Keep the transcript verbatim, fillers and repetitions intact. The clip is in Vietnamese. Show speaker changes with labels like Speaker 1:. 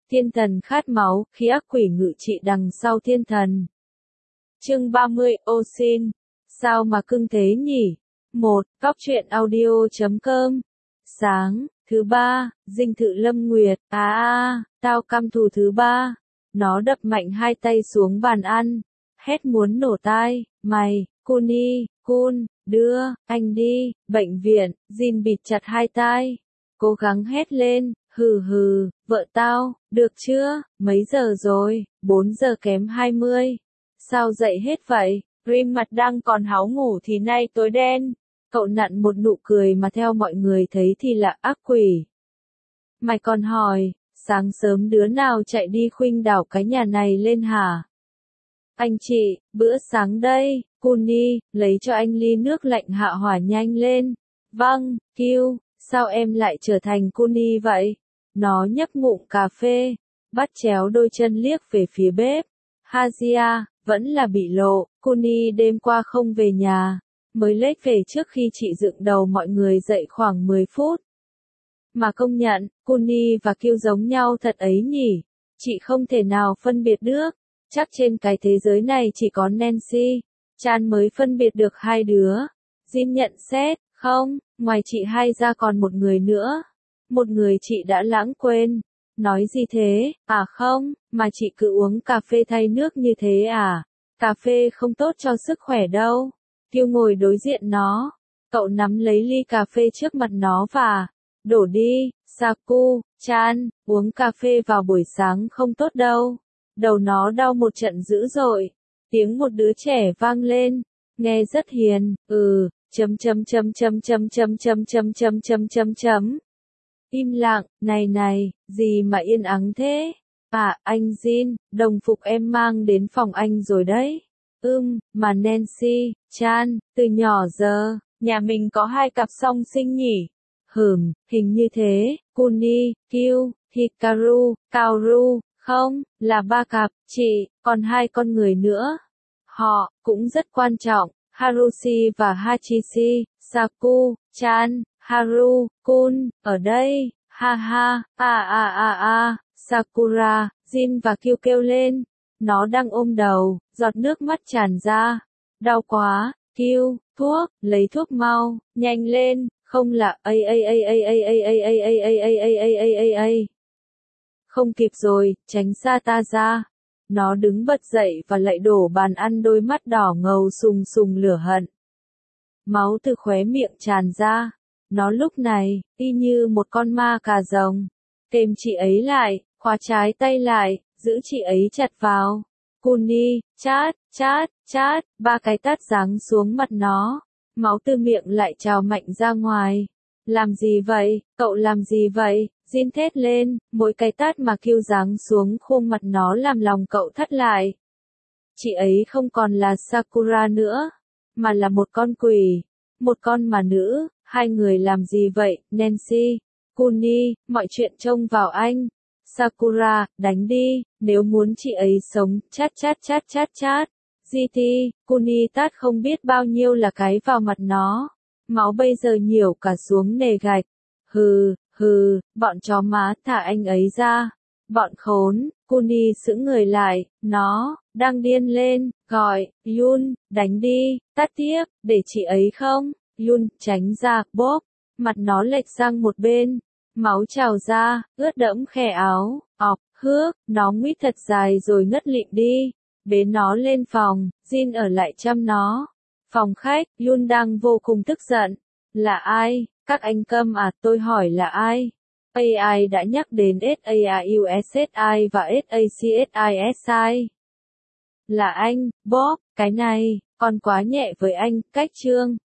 Speaker 1: Thiên thần khát máu, khi ác quỷ ngự trị đằng sau thiên thần. Chương ba mươi, ô xin. Sao mà cưng thế nhỉ? một. Góc truyện audio chấm com. Sáng, thứ ba, dinh thự Lâm Nguyệt. À à, tao căm thù thứ ba. Nó đập mạnh hai tay xuống bàn ăn. Hét muốn nổ tai. Mày, Kuni, Kun, đưa, anh đi, bệnh viện. Jin bịt chặt hai tai. Cố gắng hét lên. Hừ hừ, vợ tao, được chưa? Mấy giờ rồi? bốn giờ kém hai mươi. Sao dậy hết vậy? Rim mặt đang còn háo ngủ thì nay tối đen. Cậu nặn một nụ cười mà theo mọi người thấy thì là ác quỷ. Mày còn hỏi, sáng sớm đứa nào chạy đi khuynh đảo cái nhà này lên hả? Anh chị, bữa sáng đây, Kuni, lấy cho anh ly nước lạnh hạ hỏa nhanh lên. Vâng, Kiêu, sao em lại trở thành Kuni vậy? Nó nhấp ngụm cà phê, bắt chéo đôi chân liếc về phía bếp. Hazia, vẫn là bị lộ, Kuni đêm qua không về nhà, mới lết về trước khi chị dựng đầu mọi người dậy khoảng mười phút. Mà công nhận, Kuni và Kiêu giống nhau thật ấy nhỉ, chị không thể nào phân biệt được, chắc trên cái thế giới này chỉ có Nancy, Chan mới phân biệt được hai đứa. Jin nhận xét, không, ngoài chị hai ra còn một người nữa. Một người chị đã lãng quên. Nói gì thế? À không, mà chị cứ uống cà phê thay nước như thế à? Cà phê không tốt cho sức khỏe đâu. Kiêu ngồi đối diện nó. Cậu nắm lấy ly cà phê trước mặt nó và đổ đi. Saku, Chan, uống cà phê vào buổi sáng không tốt đâu. Đầu nó đau một trận dữ dội. Tiếng một đứa trẻ vang lên. Nghe rất hiền. Ừ, chấm chấm chấm chấm chấm chấm chấm chấm chấm chấm chấm chấm. Im lặng, này này, gì mà yên ắng thế? À, anh Jin, đồng phục em mang đến phòng anh rồi đấy. Ưm, mà Nancy, Chan, từ nhỏ giờ, nhà mình có hai cặp song sinh nhỉ? Hửm, hình như thế, Kuni, Kiêu, Hikaru, Kaoru, không, là ba cặp, chị, còn hai con người nữa. Họ, cũng rất quan trọng, Harushi và Hachishi, Saku, Chan. Haru, Kun, ở đây, ha ha, a a a a, Sakura, Jin và Kiêu kêu lên. Nó đang ôm đầu, giọt nước mắt tràn ra. Đau quá, Kiêu, thuốc, lấy thuốc mau, nhanh lên, không là a a a a a a a a a a a a a a a. Không kịp rồi, tránh xa ta ra. Nó đứng bật dậy và lại đổ bàn ăn, đôi mắt đỏ ngầu sùng sùng lửa hận. Máu từ khóe miệng tràn ra. Nó lúc này, y như một con ma cà rồng. Kềm chị ấy lại, khóa trái tay lại, giữ chị ấy chặt vào. Kuni, chát, chát, chát, ba cái tát giáng xuống mặt nó. Máu từ miệng lại trào mạnh ra ngoài. Làm gì vậy, cậu làm gì vậy? Jin thét lên, mỗi cái tát mà Kiêu giáng xuống khuôn mặt nó làm lòng cậu thắt lại. Chị ấy không còn là Sakura nữa, mà là một con quỷ, một con mà nữ. Hai người làm gì vậy, Nancy? Kuni, mọi chuyện trông vào anh. Sakura, đánh đi, nếu muốn chị ấy sống, chát chát chát chát chát. giê tê, Kuni tát không biết bao nhiêu là cái vào mặt nó. Máu bây giờ nhiều cả xuống nề gạch. Hừ, hừ, bọn chó má, thả anh ấy ra. Bọn khốn, Kuni sững người lại, nó, đang điên lên, gọi, Yun, đánh đi, tát tiếp, để chị ấy không? Yun, tránh ra, bốp, mặt nó lệch sang một bên, máu trào ra, ướt đẫm khe áo, ọc, hước, nó nguýt thật dài rồi ngất lịm đi, bế nó lên phòng, Jin ở lại chăm nó. Phòng khách, Yun đang vô cùng tức giận, là ai, các anh câm à, tôi hỏi là ai? a i đã nhắc đến SAUSSI và SACSISI. Là anh, Bob, cái này, còn quá nhẹ với anh, cách chương.